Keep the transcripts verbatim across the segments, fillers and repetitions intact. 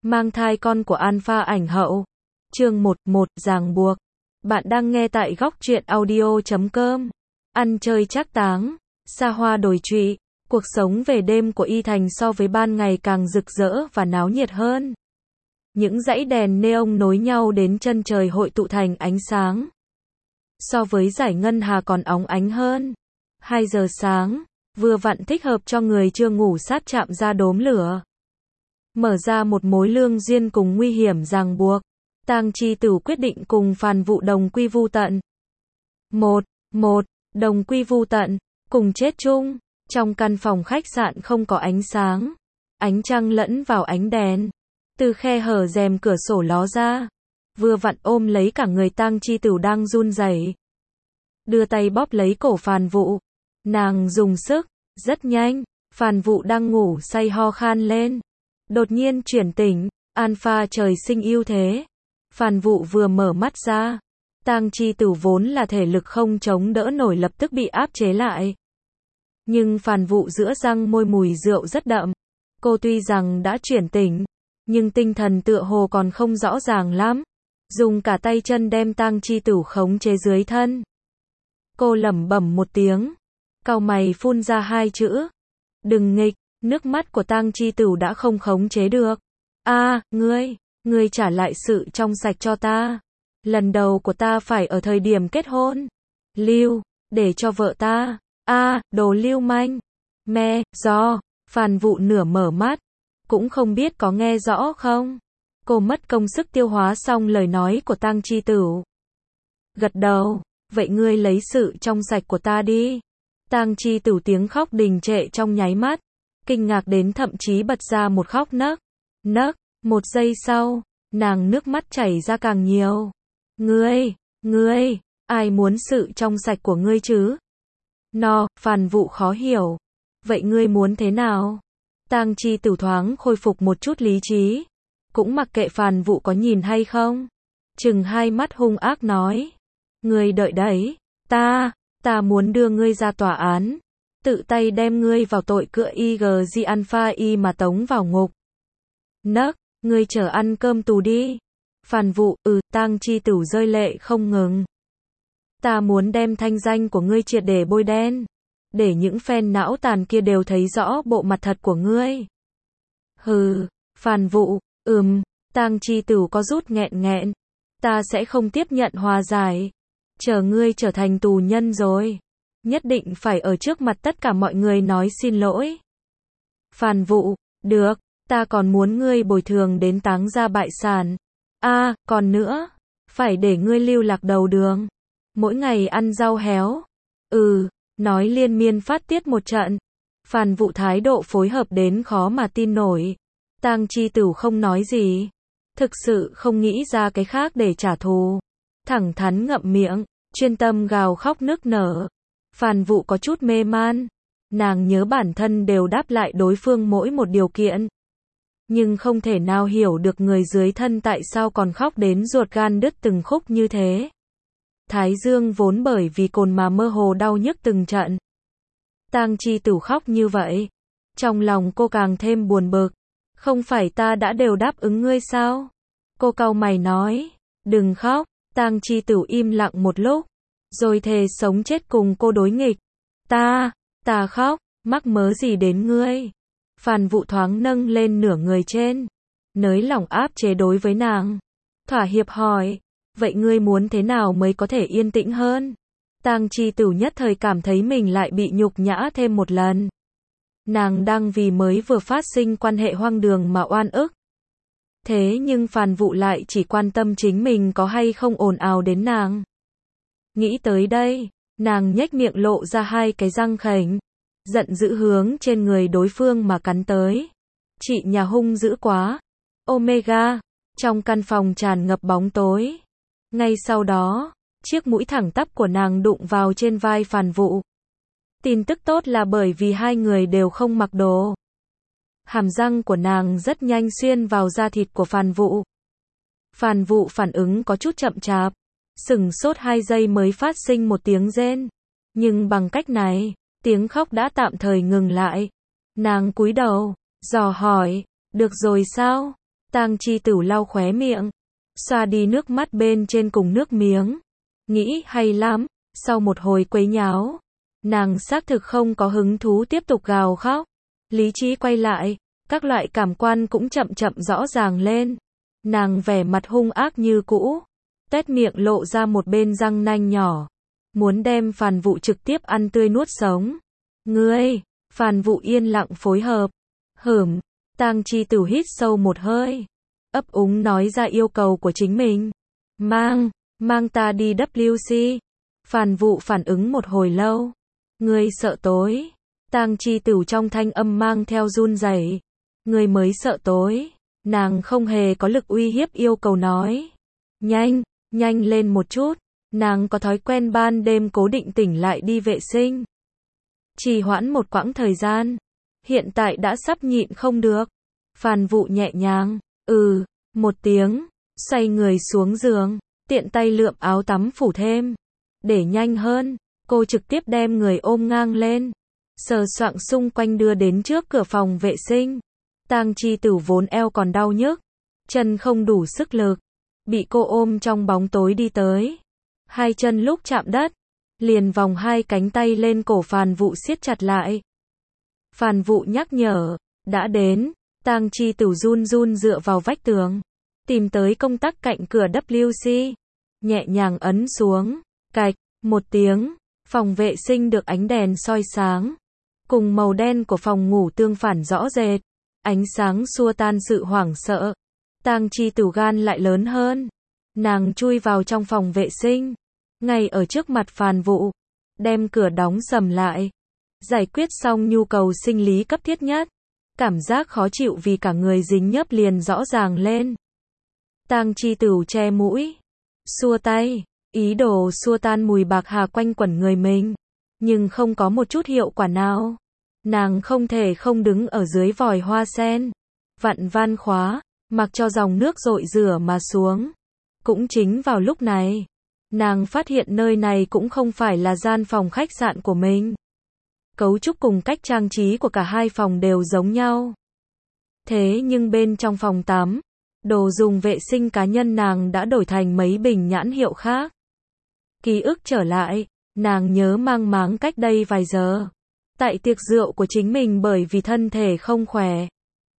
mang thai con của Alpha ảnh hậu. Chương một một Ràng buộc. Bạn đang nghe tại góc truyện audio chấm com. Ăn chơi trác táng, xa hoa đồi trụy, cuộc sống về đêm của Y Thành so với ban ngày càng rực rỡ và náo nhiệt hơn. Những dãy đèn neon nối nhau đến chân trời hội tụ thành ánh sáng. So với giải ngân hà còn óng ánh hơn. hai giờ sáng, vừa vặn thích hợp cho người chưa ngủ sát chạm ra đốm lửa. Mở ra một mối lương duyên cùng nguy hiểm ràng buộc. Tang Chi Tửu quyết định cùng Phàn Vụ đồng quy vu tận. Một, một, đồng quy vu tận, cùng chết chung. Trong căn phòng khách sạn không có ánh sáng. Ánh trăng lẫn vào ánh đèn. Từ khe hở rèm cửa sổ ló ra. Vừa vặn ôm lấy cả người Tang Chi Tửu đang run rẩy. Đưa tay bóp lấy cổ Phàn Vụ. Nàng dùng sức, rất nhanh. Phàn Vụ đang ngủ say ho khan lên. Đột nhiên chuyển tỉnh, Alpha trời sinh ưu thế. Phàn Vụ vừa mở mắt ra, Tang Chi Tửu vốn là thể lực không chống đỡ nổi lập tức bị áp chế lại. Nhưng Phàn Vụ giữa răng môi mùi rượu rất đậm. Cô tuy rằng đã chuyển tỉnh, nhưng tinh thần tựa hồ còn không rõ ràng lắm. Dùng cả tay chân đem Tang Chi Tửu khống chế dưới thân. Cô lẩm bẩm một tiếng, cau mày phun ra hai chữ. Đừng nghịch. Nước mắt của Tang Chi Tửu đã không khống chế được. A, à, ngươi, ngươi trả lại sự trong sạch cho ta. Lần đầu của ta phải ở thời điểm kết hôn. Lưu, để cho vợ ta. A, à, đồ lưu manh. Me, do, Phàn Vụ nửa mở mắt. Cũng không biết có nghe rõ không. Cô mất công sức tiêu hóa xong lời nói của Tang Chi Tửu. Gật đầu, vậy ngươi lấy sự trong sạch của ta đi. Tang Chi Tửu tiếng khóc đình trệ trong nháy mắt. Kinh ngạc đến thậm chí bật ra một khóc nấc. Nấc, một giây sau, nàng nước mắt chảy ra càng nhiều. Ngươi, ngươi, ai muốn sự trong sạch của ngươi chứ? No, Phàn Vụ khó hiểu. Vậy ngươi muốn thế nào? Tang Chi Tửu thoáng khôi phục một chút lý trí. Cũng mặc kệ Phàn Vụ có nhìn hay không. Chừng hai mắt hung ác nói. Ngươi đợi đấy, ta, ta muốn đưa ngươi ra tòa án. Tự tay đem ngươi vào tội cựa i giê giê Alpha Y mà tống vào ngục. Nấc, ngươi chờ ăn cơm tù đi. Phàn Vụ, ừ, Tang Chi Tửu rơi lệ không ngừng. Ta muốn đem thanh danh của ngươi triệt để bôi đen. Để những fan não tàn kia đều thấy rõ bộ mặt thật của ngươi. Hừ, Phàn Vụ, ừm, Tang Chi Tửu có rút nghẹn nghẹn. Ta sẽ không tiếp nhận hòa giải. Chờ ngươi trở thành tù nhân rồi. Nhất định phải ở trước mặt tất cả mọi người nói xin lỗi. Phàn Vụ, được, ta còn muốn ngươi bồi thường đến táng gia bại sản. A, à, còn nữa, phải để ngươi lưu lạc đầu đường. Mỗi ngày ăn rau héo. Ừ, nói liên miên phát tiết một trận. Phàn Vụ thái độ phối hợp đến khó mà tin nổi. Tang Chi Tửu không nói gì. Thực sự không nghĩ ra cái khác để trả thù. Thẳng thắn ngậm miệng, chuyên tâm gào khóc nức nở. Phàn Vụ có chút mê man. Nàng nhớ bản thân đều đáp lại đối phương mỗi một điều kiện. Nhưng không thể nào hiểu được người dưới thân tại sao còn khóc đến ruột gan đứt từng khúc như thế. Thái dương vốn bởi vì cồn mà mơ hồ đau nhức từng trận. Tang Chi Tửu khóc như vậy. Trong lòng cô càng thêm buồn bực. Không phải ta đã đều đáp ứng ngươi sao? Cô cau mày nói. Đừng khóc. Tang Chi Tửu im lặng một lúc. Rồi thề sống chết cùng cô đối nghịch. Ta, ta khóc, mắc mớ gì đến ngươi? Phàn Vụ thoáng nâng lên nửa người trên. Nới lỏng áp chế đối với nàng. Thỏa hiệp hỏi. Vậy ngươi muốn thế nào mới có thể yên tĩnh hơn? Tang Chi Tửu nhất thời cảm thấy mình lại bị nhục nhã thêm một lần. Nàng đang vì mới vừa phát sinh quan hệ hoang đường mà oan ức. Thế nhưng Phàn Vụ lại chỉ quan tâm chính mình có hay không ồn ào đến nàng. Nghĩ tới đây, nàng nhếch miệng lộ ra hai cái răng khểnh, giận dữ hướng trên người đối phương mà cắn tới. Chị nhà hung dữ quá. Omega, trong căn phòng tràn ngập bóng tối. Ngay sau đó, chiếc mũi thẳng tắp của nàng đụng vào trên vai Phàn Vụ. Tin tức tốt là bởi vì hai người đều không mặc đồ. Hàm răng của nàng rất nhanh xuyên vào da thịt của Phàn Vụ. Phàn Vụ phản ứng có chút chậm chạp. Sửng sốt hai giây mới phát sinh một tiếng rên. Nhưng bằng cách này, tiếng khóc đã tạm thời ngừng lại. Nàng cúi đầu, dò hỏi, được rồi sao? Tang Chi Tửu lau khóe miệng, xoa đi nước mắt bên trên cùng nước miếng. Nghĩ hay lắm, sau một hồi quấy nháo, nàng xác thực không có hứng thú tiếp tục gào khóc. Lý trí quay lại, các loại cảm quan cũng chậm chậm rõ ràng lên. Nàng vẻ mặt hung ác như cũ, tét miệng lộ ra một bên răng nanh nhỏ, muốn đem Phàn Vụ trực tiếp ăn tươi nuốt sống. Ngươi, Phàn Vụ yên lặng phối hợp. Hửm, Tang Chi Tửu hít sâu một hơi, ấp úng nói ra yêu cầu của chính mình. Mang, mang ta đi W C. Phàn Vụ phản ứng một hồi lâu. Ngươi sợ tối. Tang Chi Tửu trong thanh âm mang theo run rẩy. Ngươi mới sợ tối. Nàng không hề có lực uy hiếp yêu cầu nói. Nhanh, nhanh lên một chút. Nàng có thói quen ban đêm cố định tỉnh lại đi vệ sinh. Trì hoãn một quãng thời gian. Hiện tại đã sắp nhịn không được. Phàn Vụ nhẹ nhàng, ừ, một tiếng, xoay người xuống giường, tiện tay lượm áo tắm phủ thêm. Để nhanh hơn, cô trực tiếp đem người ôm ngang lên, sờ soạng xung quanh đưa đến trước cửa phòng vệ sinh. Tang Chi Tửu vốn eo còn đau nhức, chân không đủ sức lực, bị cô ôm trong bóng tối đi tới. Hai chân lúc chạm đất, liền vòng hai cánh tay lên cổ Phàn Vụ siết chặt lại. Phàn Vụ nhắc nhở, đã đến. Tang Chi Tửu run run dựa vào vách tường, tìm tới công tắc cạnh cửa W C, nhẹ nhàng ấn xuống, cạch, một tiếng, phòng vệ sinh được ánh đèn soi sáng, cùng màu đen của phòng ngủ tương phản rõ rệt, ánh sáng xua tan sự hoảng sợ. Tang Chi Tửu gan lại lớn hơn, nàng chui vào trong phòng vệ sinh, ngay ở trước mặt Phàn Vụ, đem cửa đóng sầm lại, giải quyết xong nhu cầu sinh lý cấp thiết nhất. Cảm giác khó chịu vì cả người dính nhớp liền rõ ràng lên. Tang Chi Tửu che mũi, xua tay, ý đồ xua tan mùi bạc hà quanh quẩn người mình, nhưng không có một chút hiệu quả nào. Nàng không thể không đứng ở dưới vòi hoa sen, vặn van khóa, mặc cho dòng nước dội rửa mà xuống. Cũng chính vào lúc này, nàng phát hiện nơi này cũng không phải là gian phòng khách sạn của mình. Cấu trúc cùng cách trang trí của cả hai phòng đều giống nhau. Thế nhưng bên trong phòng tắm, đồ dùng vệ sinh cá nhân nàng đã đổi thành mấy bình nhãn hiệu khác. Ký ức trở lại, nàng nhớ mang máng cách đây vài giờ. Tại tiệc rượu của chính mình bởi vì thân thể không khỏe.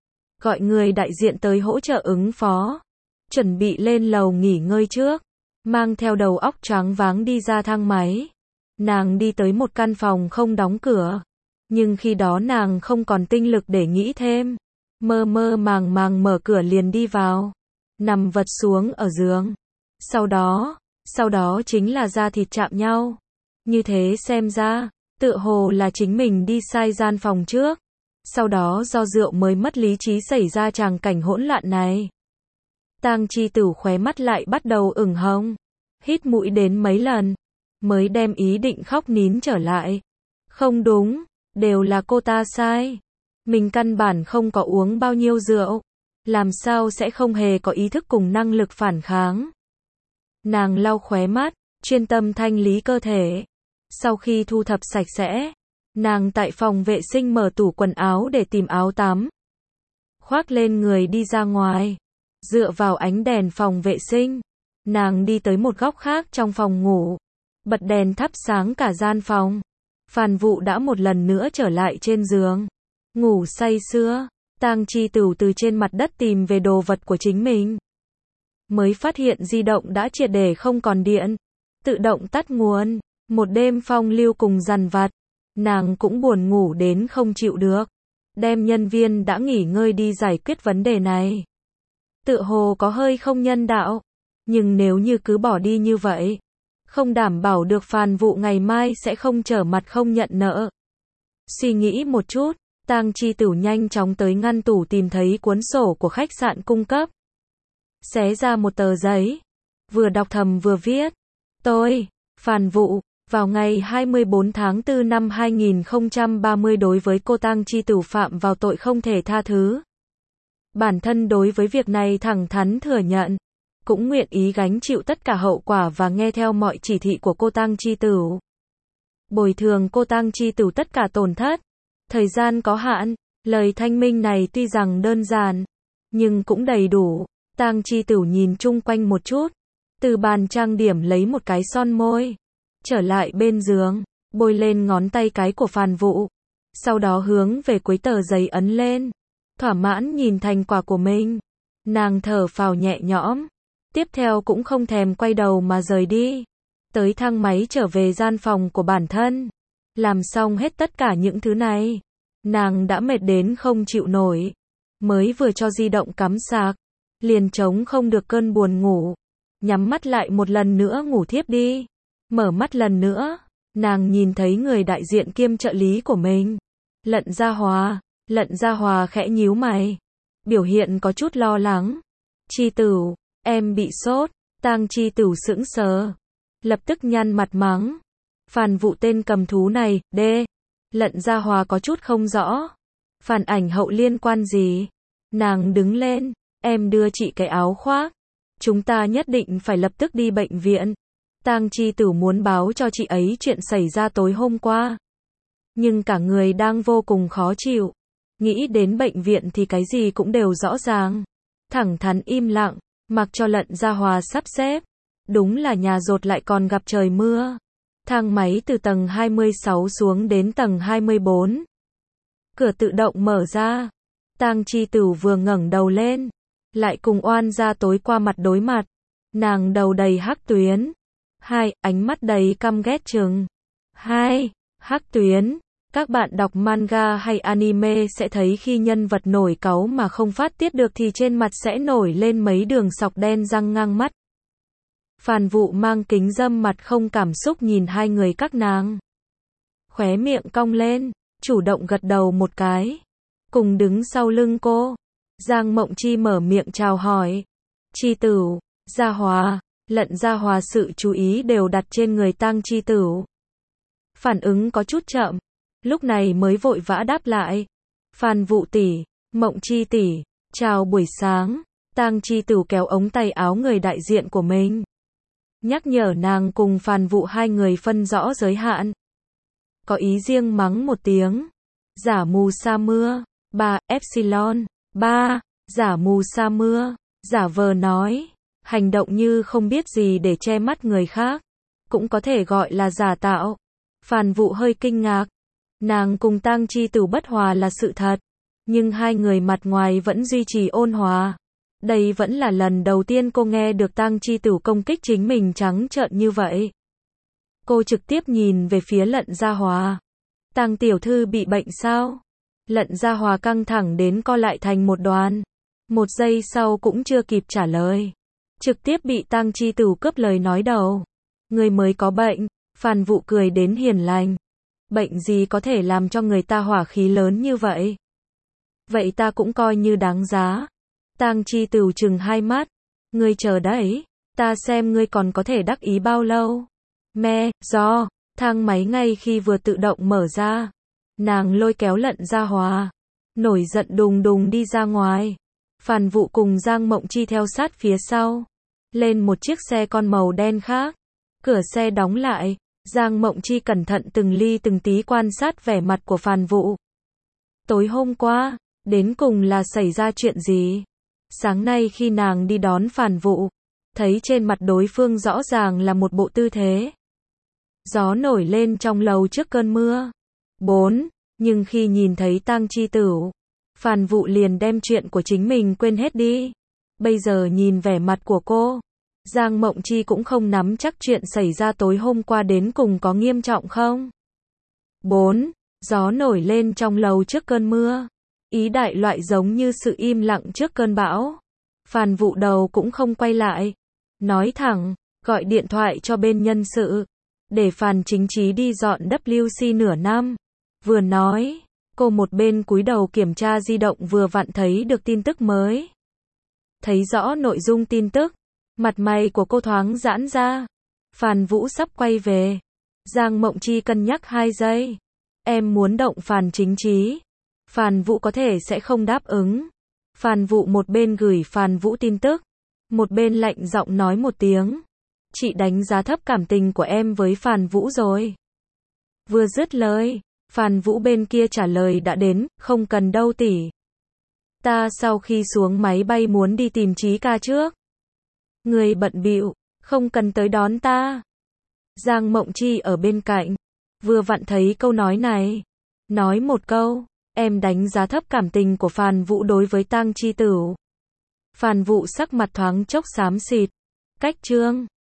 Gọi người đại diện tới hỗ trợ ứng phó. Chuẩn bị lên lầu nghỉ ngơi trước. Mang theo đầu óc choáng váng đi ra thang máy. Nàng đi tới một căn phòng không đóng cửa. Nhưng khi đó nàng không còn tinh lực để nghĩ thêm. Mơ mơ màng màng mở cửa liền đi vào. Nằm vật xuống ở giường. Sau đó, sau đó chính là da thịt chạm nhau. Như thế xem ra, tựa hồ là chính mình đi sai gian phòng trước. Sau đó do rượu mới mất lý trí xảy ra tràng cảnh hỗn loạn này. Tang Chi Tửu khóe mắt lại bắt đầu ửng hồng. Hít mũi đến mấy lần. Mới đem ý định khóc nín trở lại. Không đúng, đều là cô ta sai. Mình căn bản không có uống bao nhiêu rượu. Làm sao sẽ không hề có ý thức cùng năng lực phản kháng. Nàng lau khóe mắt, chuyên tâm thanh lý cơ thể. Sau khi thu thập sạch sẽ, nàng tại phòng vệ sinh mở tủ quần áo để tìm áo tắm. Khoác lên người đi ra ngoài. Dựa vào ánh đèn phòng vệ sinh, nàng đi tới một góc khác trong phòng ngủ. Bật đèn thắp sáng cả gian phòng. Phàn Vụ đã một lần nữa trở lại trên giường. Ngủ say sưa. Tang Chi Tửu từ trên mặt đất tìm về đồ vật của chính mình. Mới phát hiện di động đã triệt để không còn điện. Tự động tắt nguồn. Một đêm phong lưu cùng dằn vặt. Nàng cũng buồn ngủ đến không chịu được. Đem nhân viên đã nghỉ ngơi đi giải quyết vấn đề này. Tựa hồ có hơi không nhân đạo. Nhưng nếu như cứ bỏ đi như vậy, không đảm bảo được Phàn Vụ ngày mai sẽ không trở mặt không nhận nợ. Suy nghĩ một chút, Tang Chi Tửu nhanh chóng tới ngăn tủ tìm thấy cuốn sổ của khách sạn cung cấp. Xé ra một tờ giấy. Vừa đọc thầm vừa viết. Tôi, Phàn Vụ, vào ngày hai mươi bốn tháng tư năm hai nghìn không trăm ba mươi đối với cô Tang Chi Tửu phạm vào tội không thể tha thứ. Bản thân đối với việc này thẳng thắn thừa nhận. Cũng nguyện ý gánh chịu tất cả hậu quả và nghe theo mọi chỉ thị của cô Tang Chi Tửu. Bồi thường cô Tang Chi Tửu tất cả tổn thất. Thời gian có hạn, lời thanh minh này tuy rằng đơn giản, nhưng cũng đầy đủ. Tang Chi Tửu nhìn chung quanh một chút, từ bàn trang điểm lấy một cái son môi, trở lại bên giường, bôi lên ngón tay cái của Phàn Vũ, sau đó hướng về cuối tờ giấy ấn lên, thỏa mãn nhìn thành quả của mình. Nàng thở phào nhẹ nhõm, tiếp theo cũng không thèm quay đầu mà rời đi, tới thang máy trở về gian phòng của bản thân. Làm xong hết tất cả những thứ này, nàng đã mệt đến không chịu nổi, mới vừa cho di động cắm sạc, liền chống không được cơn buồn ngủ, nhắm mắt lại một lần nữa ngủ thiếp đi. Mở mắt lần nữa, nàng nhìn thấy người đại diện kiêm trợ lý của mình, Lận Gia Hòa. Lận Gia Hòa khẽ nhíu mày, biểu hiện có chút lo lắng. Chi Tửu, em bị sốt. Tang Chi Tửu sững sờ, lập tức nhăn mặt mắng. Phàn Vũ tên cầm thú này, đê. Lận Gia Hòa có chút không rõ. Phàn Ảnh Hậu liên quan gì? Nàng đứng lên, em đưa chị cái áo khoác. Chúng ta nhất định phải lập tức đi bệnh viện. Tang Chi Tửu muốn báo cho chị ấy chuyện xảy ra tối hôm qua, nhưng cả người đang vô cùng khó chịu. Nghĩ đến bệnh viện thì cái gì cũng đều rõ ràng. Thẳng thắn im lặng, mặc cho Lận Gia Hòa sắp xếp. Đúng là nhà rột lại còn gặp trời mưa. Thang máy từ tầng hai mươi sáu xuống đến tầng hai mươi bốn. Cửa tự động mở ra. Tang Chi Tửu vừa ngẩng đầu lên, lại cùng Oan Gia tối qua mặt đối mặt. Nàng đầu đầy hắc tuyến. Hai, ánh mắt đầy căm ghét chừng. Hai, hắc tuyến. Các bạn đọc manga hay anime sẽ thấy khi nhân vật nổi cáu mà không phát tiết được thì trên mặt sẽ nổi lên mấy đường sọc đen răng ngang mắt. Phàn Vũ mang kính râm mặt không cảm xúc nhìn hai người các nàng. Khóe miệng cong lên, chủ động gật đầu một cái. Cùng đứng sau lưng cô, Giang Mộng Chi mở miệng chào hỏi. Chi Tửu, Gia Hòa. Lận Gia Hòa sự chú ý đều đặt trên người Tang Chi Tửu. Phản ứng có chút chậm, lúc này mới vội vã đáp lại. Phàn Vũ tỷ, Mộng Chi tỷ, chào buổi sáng. Tang Chi Tửu kéo ống tay áo người đại diện của mình, nhắc nhở nàng cùng Phàn Vũ hai người phân rõ giới hạn. Có ý riêng mắng một tiếng. Giả mù sa mưa. Ba, Epsilon. Ba, giả mù sa mưa. Giả vờ nói. Hành động như không biết gì để che mắt người khác, cũng có thể gọi là giả tạo. Phàn Vũ hơi kinh ngạc. Nàng cùng Tang Chi Tửu bất hòa là sự thật, nhưng hai người mặt ngoài vẫn duy trì ôn hòa. Đây vẫn là lần đầu tiên cô nghe được Tang Chi Tửu công kích chính mình trắng trợn như vậy. Cô trực tiếp nhìn về phía Lận Gia Hòa. Tang tiểu thư bị bệnh sao? Lận Gia Hòa căng thẳng đến co lại thành một đoàn. Một giây sau cũng chưa kịp trả lời, trực tiếp bị Tang Chi Tửu cướp lời nói đầu. Người mới có bệnh. Phàn Vũ cười đến hiền lành. Bệnh gì có thể làm cho người ta hỏa khí lớn như vậy? Vậy ta cũng coi như đáng giá. Tang Chi Tửu trừng hai mắt. Ngươi chờ đấy, ta xem ngươi còn có thể đắc ý bao lâu. Me, do, thang máy ngay khi vừa tự động mở ra, nàng lôi kéo Lận Gia Hòa, nổi giận đùng đùng đi ra ngoài. Phàn Vũ cùng Giang Mộng Chi theo sát phía sau, lên một chiếc xe con màu đen khác. Cửa xe đóng lại, Giang Mộng Chi cẩn thận từng ly từng tí quan sát vẻ mặt của Phàn Vũ. Tối hôm qua, đến cùng là xảy ra chuyện gì? Sáng nay khi nàng đi đón Phàn Vũ, thấy trên mặt đối phương rõ ràng là một bộ tư thế. Gió nổi lên trong lầu trước cơn mưa. Bốn, nhưng khi nhìn thấy Tang Chi Tửu, Phàn Vũ liền đem chuyện của chính mình quên hết đi. Bây giờ nhìn vẻ mặt của cô, Giang Mộng Chi cũng không nắm chắc chuyện xảy ra tối hôm qua đến cùng có nghiêm trọng không. Bốn, gió nổi lên trong lầu trước cơn mưa. Ý đại loại giống như sự im lặng trước cơn bão. Phàn Vũ đầu cũng không quay lại. Nói thẳng, gọi điện thoại cho bên nhân sự, để Phàn Chính Chí đi dọn W C nửa năm. Vừa nói, cô một bên cúi đầu kiểm tra di động vừa vặn thấy được tin tức mới. Thấy rõ nội dung tin tức, mặt mày của cô thoáng giãn ra. Phàn Vũ sắp quay về. Giang Mộng Chi cân nhắc hai giây. Em muốn động Phàn Chính Chí. Phàn Vũ có thể sẽ không đáp ứng. Phàn Vũ một bên gửi Phàn Vũ tin tức, một bên lạnh giọng nói một tiếng. Chị đánh giá thấp cảm tình của em với Phàn Vũ rồi. Vừa dứt lời, Phàn Vũ bên kia trả lời đã đến, không cần đâu tỷ. Ta sau khi xuống máy bay muốn đi tìm Chí ca trước. Người bận bịu, không cần tới đón ta. Giang Mộng Chi ở bên cạnh, vừa vặn thấy câu nói này. Nói một câu, em đánh giá thấp cảm tình của Phàn Vũ đối với Tang Chi Tửu. Phàn Vũ sắc mặt thoáng chốc xám xịt. Cách trương.